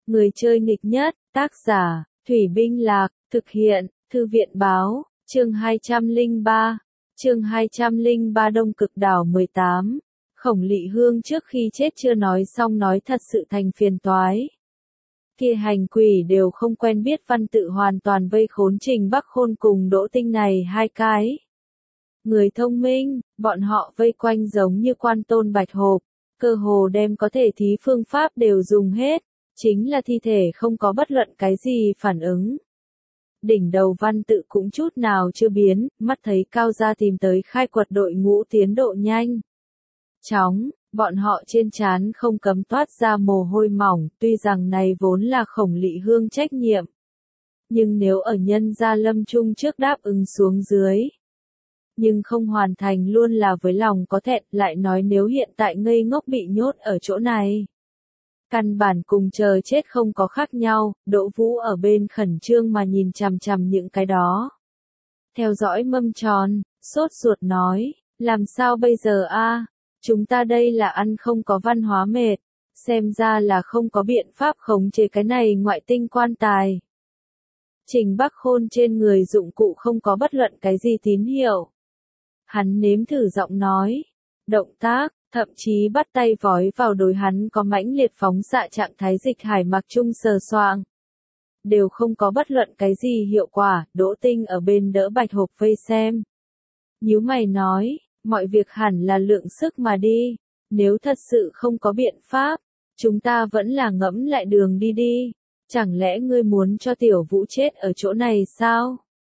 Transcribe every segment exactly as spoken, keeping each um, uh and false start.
Người chơi nghịch nhất, tác giả, Thủy Binh Lạc, thực hiện, Thư viện Báo, chương hai trăm lẻ ba, chương hai trăm lẻ ba Đông Cực Đảo mười tám. Khổng Lị Hương trước khi chết chưa nói xong nói thật sự thành phiền toái. Kia hành quỷ đều không quen biết văn tự hoàn toàn vây khốn Trình Bắc Khôn cùng Đỗ Tinh này hai cái. Người thông minh, bọn họ vây quanh giống như quan tôn bạch hộp, cơ hồ đem có thể thí phương pháp đều dùng hết, chính là thi thể không có bất luận cái gì phản ứng. Đỉnh đầu văn tự cũng chút nào chưa biến, mắt thấy Cao Gia tìm tới khai quật đội ngũ tiến độ nhanh. Chóng, bọn họ trên trán không cấm toát ra mồ hôi mỏng, tuy rằng này vốn là Khổng Lị Hương trách nhiệm. Nhưng nếu ở nhân gia lâm chung trước đáp ứng xuống dưới, nhưng không hoàn thành luôn là với lòng có thẹn, lại nói nếu hiện tại ngây ngốc bị nhốt ở chỗ này. Căn bản cùng chờ chết không có khác nhau, Đỗ Vũ ở bên khẩn trương mà nhìn chằm chằm những cái đó. Theo dõi mâm tròn, sốt ruột nói, làm sao bây giờ a? Chúng ta đây là ăn không có văn hóa mệt, xem ra là không có biện pháp khống chế cái này ngoại tinh quan tài. Trình Bắc Khôn trên người dụng cụ không có bất luận cái gì tín hiệu. Hắn nếm thử giọng nói, động tác, thậm chí bắt tay vói vào đối hắn có mãnh liệt phóng xạ trạng thái dịch hải mặc trung sờ soạng. Đều không có bất luận cái gì hiệu quả, Đỗ Tinh ở bên đỡ bạch hộp vây xem. Nhíu mày nói, mọi việc hẳn là lượng sức mà đi, nếu thật sự không có biện pháp, chúng ta vẫn là ngẫm lại đường đi đi, chẳng lẽ ngươi muốn cho Tiểu Vũ chết ở chỗ này sao?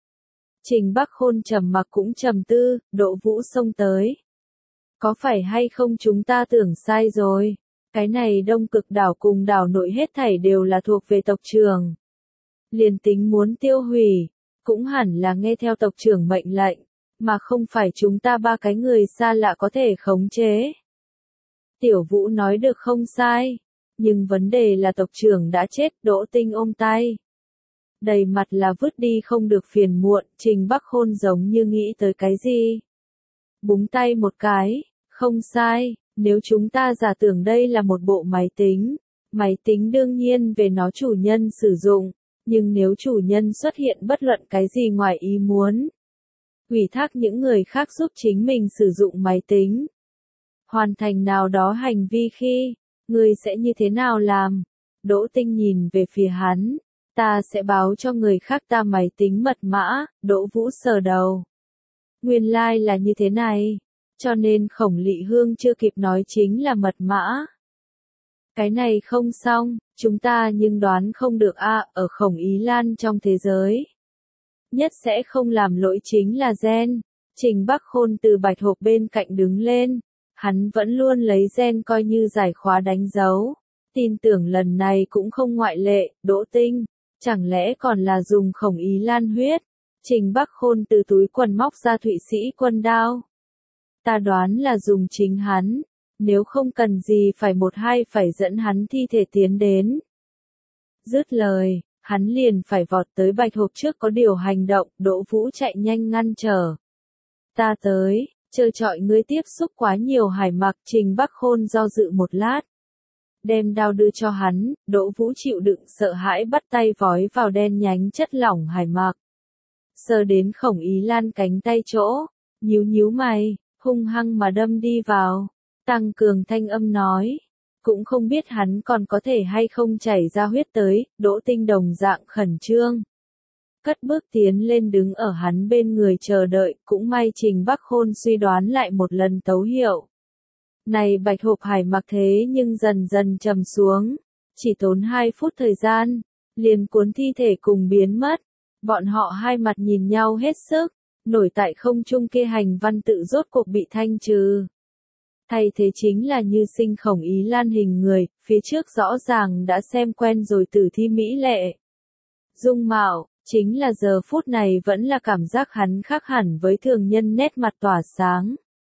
Trình Bắc Khôn trầm mặc cũng trầm tư, Đỗ Vũ xông tới. Có phải hay không chúng ta tưởng sai rồi, cái này Đông Cực Đảo cùng đảo nội hết thảy đều là thuộc về tộc trưởng. Liền tính muốn tiêu hủy, cũng hẳn là nghe theo tộc trưởng mệnh lệnh, mà không phải chúng ta ba cái người xa lạ có thể khống chế. Tiểu Vũ nói được không sai, nhưng vấn đề là tộc trưởng đã chết. Đỗ Tinh ôm tay, đầy mặt là vứt đi không được phiền muộn. Trình Bắc Khôn giống như nghĩ tới cái gì, búng tay một cái, không sai, nếu chúng ta giả tưởng đây là một bộ máy tính, máy tính đương nhiên về nó chủ nhân sử dụng, nhưng nếu chủ nhân xuất hiện bất luận cái gì ngoài ý muốn, ủy thác những người khác giúp chính mình sử dụng máy tính, hoàn thành nào đó hành vi khi, người sẽ như thế nào làm? Đỗ Tinh nhìn về phía hắn, ta sẽ báo cho người khác ta máy tính mật mã. Đỗ Vũ sờ đầu. Nguyên lai like là như thế này, cho nên Khổng Lị Hương chưa kịp nói chính là mật mã. Cái này không xong, chúng ta nhưng đoán không được a, ở Khổng Ý Lan trong thế giới. Nhất sẽ không làm lỗi chính là gen. Trình Bắc Khôn từ bạch hộp bên cạnh đứng lên, hắn vẫn luôn lấy gen coi như giải khóa đánh dấu. Tin tưởng lần này cũng không ngoại lệ. Đỗ Tinh, chẳng lẽ còn là dùng Khổng Ý Lan huyết? Trình Bắc Khôn từ túi quần móc ra Thụy Sĩ quân đao. Ta đoán là dùng chính hắn, nếu không cần gì phải một hai phải dẫn hắn thi thể tiến đến. Dứt lời, hắn liền phải vọt tới bạch hộp trước có điều hành động. Đỗ Vũ chạy nhanh ngăn trở. Ta tới, trơ trọi ngươi tiếp xúc quá nhiều hải mặc. Trình Bắc Khôn do dự một lát, đem đao đưa cho hắn. Đỗ Vũ chịu đựng sợ hãi bắt tay vói vào đen nhánh chất lỏng hải mặc. Sờ đến Khổng Ý Lan cánh tay chỗ, nhíu nhíu mày, hung hăng mà đâm đi vào, tăng cường thanh âm nói, cũng không biết hắn còn có thể hay không chảy ra huyết tới. Đỗ Tinh đồng dạng khẩn trương, cất bước tiến lên đứng ở hắn bên người chờ đợi. Cũng may Trình Bắc Khôn suy đoán lại một lần tấu hiệu. Này bạch hộp hải mặc thế nhưng dần dần trầm xuống, chỉ tốn hai phút thời gian, liền cuốn thi thể cùng biến mất. Bọn họ hai mặt nhìn nhau hết sức, nổi tại không trung kia hành văn tự rốt cuộc bị thanh trừ. Thay thế chính là như sinh Khổng Ý Lan hình người, phía trước rõ ràng đã xem quen rồi tử thi mỹ lệ. Dung mạo, chính là giờ phút này vẫn là cảm giác hắn khác hẳn với thường nhân, nét mặt tỏa sáng.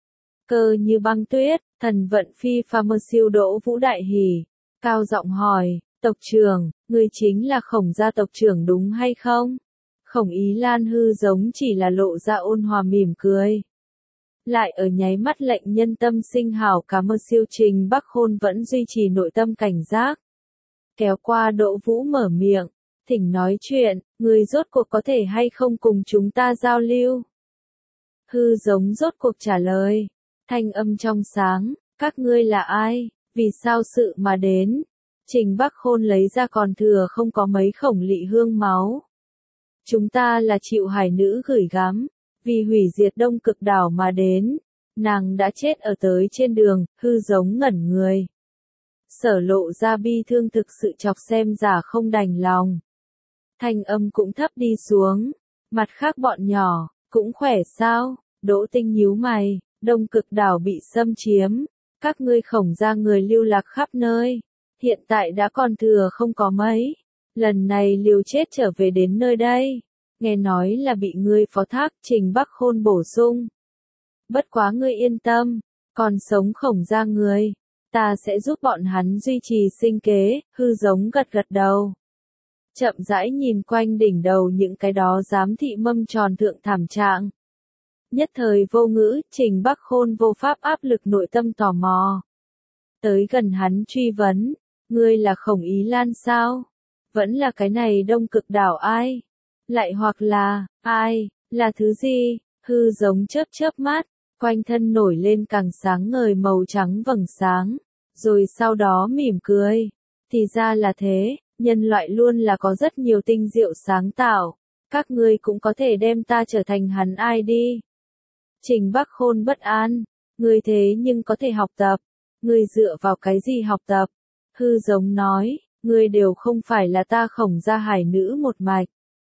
Cơ như băng tuyết, thần vận phi pha mơ siêu. Đỗ Vũ đại hỉ, cao giọng hỏi, tộc trưởng, người chính là Khổng gia tộc trưởng đúng hay không? Khổng Ý Lan hư giống chỉ là lộ ra ôn hòa mỉm cười. Lại ở nháy mắt lệnh nhân tâm sinh hảo cảm ơn siêu. Trình Bắc Khôn vẫn duy trì nội tâm cảnh giác. kéo qua Đỗ Vũ mở miệng, thỉnh nói chuyện, người rốt cuộc có thể hay không cùng chúng ta giao lưu. Hư giống rốt cuộc trả lời, thanh âm trong sáng, các ngươi là ai, vì sao sự mà đến. Trình Bắc Khôn lấy ra còn thừa không có mấy khổng lị hương máu. Chúng ta là chịu hải nữ gửi gắm, vì hủy diệt Đông Cực đảo mà đến. Nàng đã chết ở tới trên đường, hư giống ngẩn người. Sở lộ ra bi thương thực sự chọc xem giả không đành lòng. Thanh âm cũng thấp đi xuống. Mặt khác bọn nhỏ, cũng khỏe sao? Đỗ Tinh nhíu mày, Đông Cực đảo bị xâm chiếm. Các ngươi khổng ra người lưu lạc khắp nơi. Hiện tại đã còn thừa không có mấy. Lần này liều chết trở về đến nơi đây. Nghe nói là bị ngươi phó thác. Trình Bắc Khôn bổ sung. Bất quá ngươi yên tâm, còn sống khổng ra người, ta sẽ giúp bọn hắn duy trì sinh kế. Hư giống gật gật đầu. Chậm rãi nhìn quanh đỉnh đầu những cái đó giám thị mâm tròn thượng thảm trạng. Nhất thời vô ngữ, Trình Bắc Khôn vô pháp áp lực nội tâm tò mò. Tới gần hắn truy vấn, ngươi là Khổng Ý Lan sao? Vẫn là cái này Đông Cực đảo ai? Lại hoặc là, ai, là thứ gì? Hư giống chớp chớp mắt, quanh thân nổi lên càng sáng ngời màu trắng vầng sáng, rồi sau đó mỉm cười. Thì ra là thế, nhân loại luôn là có rất nhiều tinh diệu sáng tạo, các ngươi cũng có thể đem ta trở thành hắn ai đi. Trình Bắc Khôn bất an, ngươi thế nhưng có thể học tập, ngươi dựa vào cái gì học tập? Hư giống nói, ngươi đều không phải là ta khổng gia hải nữ một mạch.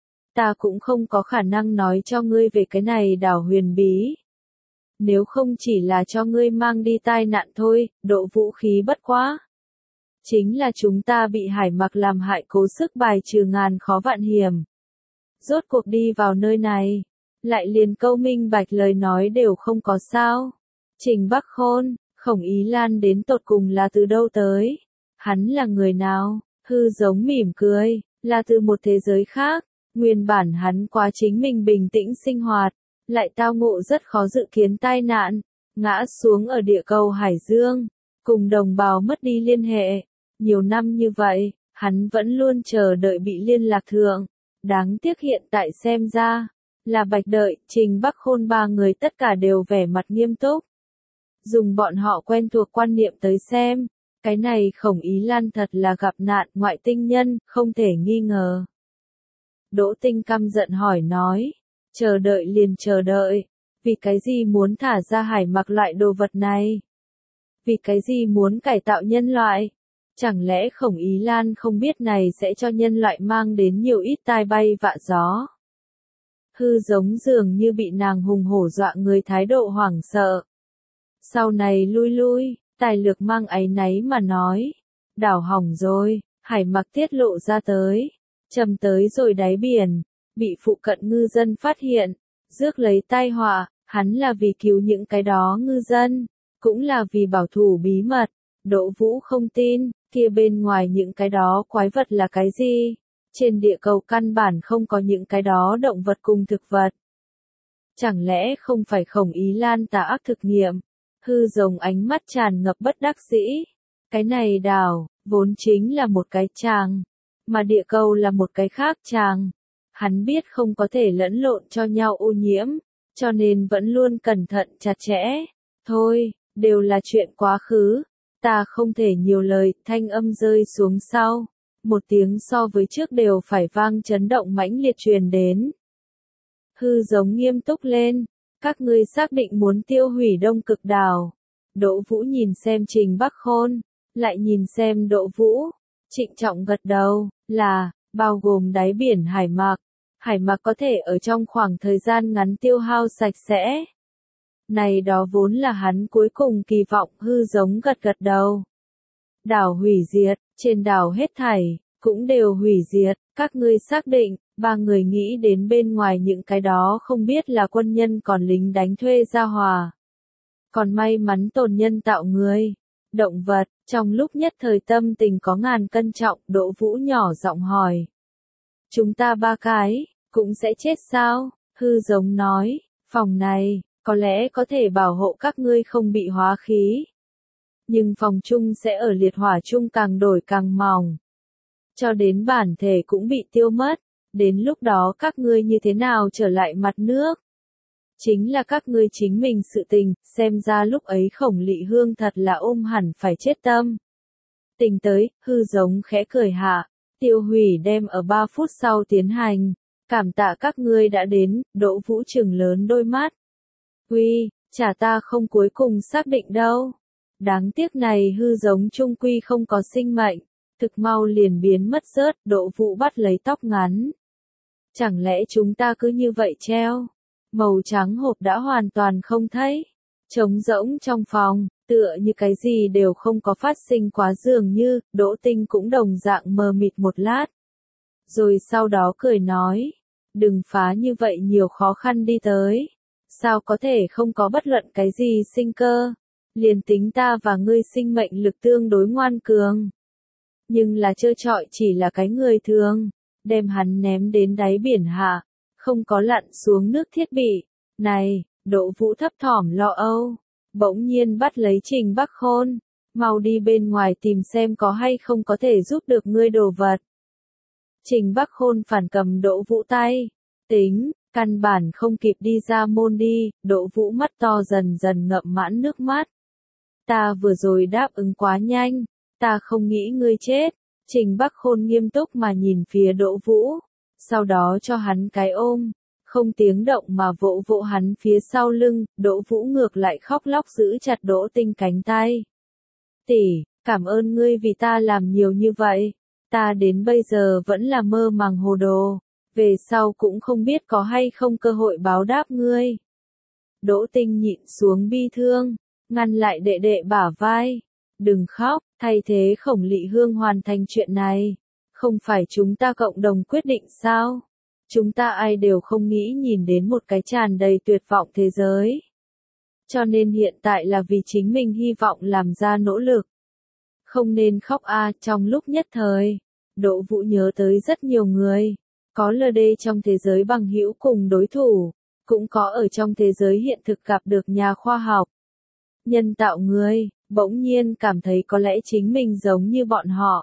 Ta cũng không có khả năng nói cho ngươi về cái này đảo huyền bí. Nếu không chỉ là cho ngươi mang đi tai nạn thôi, độ vũ khí bất quá. Chính là chúng ta bị hải mặc làm hại cố sức bài trừ ngàn khó vạn hiểm. Rốt cuộc đi vào nơi này, lại liền câu minh bạch lời nói đều không có sao. Trình Bắc Khôn, Khổng Ý Lan đến tột cùng là từ đâu tới? Hắn là người nào? Hư giống mỉm cười, là từ một thế giới khác. Nguyên bản hắn quá chính mình bình tĩnh sinh hoạt, lại tao ngộ rất khó dự kiến tai nạn, ngã xuống ở địa cầu Hải Dương, cùng đồng bào mất đi liên hệ. Nhiều năm như vậy, hắn vẫn luôn chờ đợi bị liên lạc thượng. Đáng tiếc hiện tại xem ra, là bạch đợi. Trình Bắc Khôn ba người tất cả đều vẻ mặt nghiêm túc. Dùng bọn họ quen thuộc quan niệm tới xem, cái này Khổng Ý Lan thật là gặp nạn ngoại tinh nhân, không thể nghi ngờ. Đỗ Tinh căm giận hỏi nói, chờ đợi liền chờ đợi, vì cái gì muốn thả ra hải mặc loại đồ vật này? Vì cái gì muốn cải tạo nhân loại? Chẳng lẽ Khổng Ý Lan không biết này sẽ cho nhân loại mang đến nhiều ít tai bay vạ gió? Hư giống dường như bị nàng hùng hổ dọa người thái độ hoảng sợ. Sau này lui lui, tài lược mang áy náy mà nói, đảo hỏng rồi, hải mặc tiết lộ ra tới. Chầm tới rồi đáy biển, bị phụ cận ngư dân phát hiện, rước lấy tai họa, hắn là vì cứu những cái đó ngư dân, cũng là vì bảo thủ bí mật. Đỗ Vũ không tin, kia bên ngoài những cái đó quái vật là cái gì? Trên địa cầu căn bản không có những cái đó động vật cùng thực vật. Chẳng lẽ không phải Khổng Ý Lan tà ác thực nghiệm? Hư rồng ánh mắt tràn ngập bất đắc dĩ. Cái này đảo, vốn chính là một cái tràng. Mà địa cầu là một cái khác chàng. Hắn biết không có thể lẫn lộn cho nhau ô nhiễm, cho nên vẫn luôn cẩn thận chặt chẽ. Thôi, đều là chuyện quá khứ, ta không thể nhiều lời. Thanh âm rơi xuống sau, một tiếng so với trước đều phải vang chấn động mãnh liệt truyền đến. Hư giống nghiêm túc lên, các ngươi xác định muốn tiêu hủy Đông Cực đảo. Đỗ Vũ nhìn xem Trình Bắc Khôn, lại nhìn xem Đỗ Vũ. Trịnh trọng gật đầu, là, bao gồm đáy biển hải mạc. Hải mạc có thể ở trong khoảng thời gian ngắn tiêu hao sạch sẽ. Này đó vốn là hắn cuối cùng kỳ vọng. Hư giống gật gật đầu. Đảo hủy diệt, trên đảo hết thảy, cũng đều hủy diệt. Các ngươi xác định, ba người nghĩ đến bên ngoài những cái đó không biết là quân nhân còn lính đánh thuê ra hòa. Còn may mắn tồn nhân tạo người. Động vật, trong lúc nhất thời tâm tình có ngàn cân trọng, Đỗ Vũ nhỏ giọng hỏi. Chúng ta ba cái, cũng sẽ chết sao? Hư giống nói, phòng này, có lẽ có thể bảo hộ các ngươi không bị hóa khí. Nhưng phòng chung sẽ ở liệt hỏa chung càng đổi càng mỏng. cho đến bản thể cũng bị tiêu mất, đến lúc đó các ngươi như thế nào trở lại mặt nước? Chính là các ngươi chính mình sự tình, xem ra lúc ấy Khổng Lị Hương thật là ôm hẳn phải chết tâm. Tình tới, hư giống khẽ cười hạ, tiêu hủy đem ở ba phút sau tiến hành, cảm tạ các ngươi đã đến, Đỗ Vũ trừng lớn đôi mắt. Uy, chả ta không cuối cùng xác định đâu. Đáng tiếc này hư giống trung quy không có sinh mệnh, thực mau liền biến mất rớt, Đỗ Vũ bắt lấy tóc ngắn. Chẳng lẽ chúng ta cứ như vậy treo? Màu trắng hộp đã hoàn toàn không thấy. Trống rỗng trong phòng, tựa như cái gì đều không có phát sinh quá dường như, Đỗ Tinh cũng đồng dạng mờ mịt một lát. Rồi sau đó cười nói, đừng phá như vậy nhiều khó khăn đi tới. Sao có thể không có bất luận cái gì sinh cơ? Liền tính ta và ngươi sinh mệnh lực tương đối ngoan cường. Nhưng là trơ trọi chỉ là cái người thường, đem hắn ném đến đáy biển hạ, không có lặn xuống nước thiết bị. Này, Đỗ Vũ thấp thỏm lo âu, bỗng nhiên bắt lấy Trình Bắc Khôn, mau đi bên ngoài tìm xem có hay không có thể giúp được ngươi đồ vật. Trình Bắc Khôn phản cầm Đỗ Vũ tay, tính, căn bản không kịp đi ra môn đi, Đỗ Vũ mắt to dần dần ngậm mãn nước mắt. Ta vừa rồi đáp ứng quá nhanh, ta không nghĩ ngươi chết. Trình Bắc Khôn nghiêm túc mà nhìn phía Đỗ Vũ, sau đó cho hắn cái ôm, không tiếng động mà vỗ vỗ hắn phía sau lưng, Đỗ Vũ ngược lại khóc lóc giữ chặt Đỗ Tinh cánh tay. Tỷ, cảm ơn ngươi vì ta làm nhiều như vậy, ta đến bây giờ vẫn là mơ màng hồ đồ, về sau cũng không biết có hay không cơ hội báo đáp ngươi. Đỗ Tinh nhịn xuống bi thương, ngăn lại đệ đệ bả vai. Đừng khóc, thay thế Khổng Lị Hương hoàn thành chuyện này. Không phải chúng ta cộng đồng quyết định sao? Chúng ta ai đều không nghĩ nhìn đến một cái tràn đầy tuyệt vọng thế giới. Cho nên hiện tại là vì chính mình hy vọng làm ra nỗ lực. Không nên khóc a, trong lúc nhất thời. Đỗ Vũ nhớ tới rất nhiều người. Có lờ đê trong thế giới bằng hữu cùng đối thủ. Cũng có ở trong thế giới hiện thực gặp được nhà khoa học. Nhân tạo người, bỗng nhiên cảm thấy có lẽ chính mình giống như bọn họ.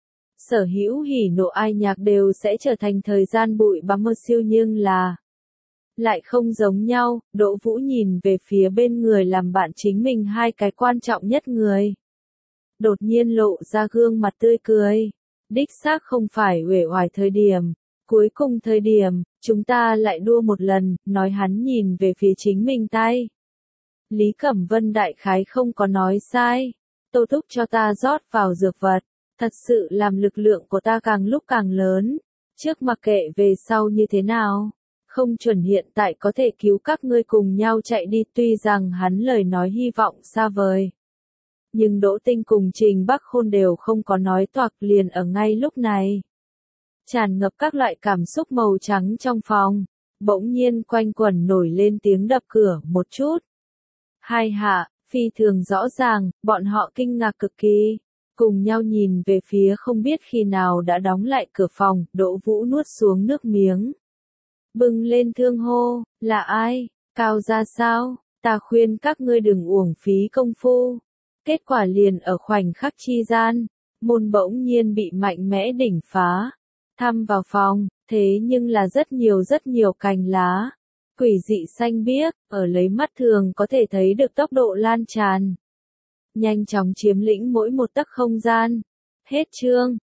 Sở hữu hỉ nộ ai nhạc đều sẽ trở thành thời gian bụi bặm mơ siêu nhưng là lại không giống nhau. Đỗ Vũ nhìn về phía bên người làm bạn chính mình hai cái quan trọng nhất người. Đột nhiên lộ ra gương mặt tươi cười. Đích xác không phải uể oải thời điểm. Cuối cùng thời điểm, chúng ta lại đua một lần, nói hắn nhìn về phía chính mình tay. Lý Cẩm Vân đại khái không có nói sai. Tô Thúc cho ta rót vào dược vật. Thật sự làm lực lượng của ta càng lúc càng lớn. Trước mặc kệ về sau như thế nào. Không chuẩn hiện tại có thể cứu các ngươi cùng nhau chạy đi. Tuy rằng hắn lời nói hy vọng xa vời. Nhưng Đỗ Tinh cùng Trình Bắc Khôn đều không có nói toạc liền ở ngay lúc này. Tràn ngập các loại cảm xúc màu trắng trong phòng. Bỗng nhiên quanh quẩn nổi lên tiếng đập cửa một chút. Hai hạ, phi thường rõ ràng, bọn họ kinh ngạc cực kỳ. Cùng nhau nhìn về phía không biết khi nào đã đóng lại cửa phòng, Đỗ Vũ nuốt xuống nước miếng. Bừng lên thương hô, là ai? Cao ra sao? Ta khuyên các ngươi đừng uổng phí công phu. Kết quả liền ở khoảnh khắc chi gian, môn bỗng nhiên bị mạnh mẽ đỉnh phá. Thăm vào phòng, thế nhưng là rất nhiều rất nhiều cành lá. Quỷ dị xanh biếc, ở lấy mắt thường có thể thấy được tốc độ lan tràn. Nhanh chóng chiếm lĩnh mỗi một tấc không gian. Hết chương.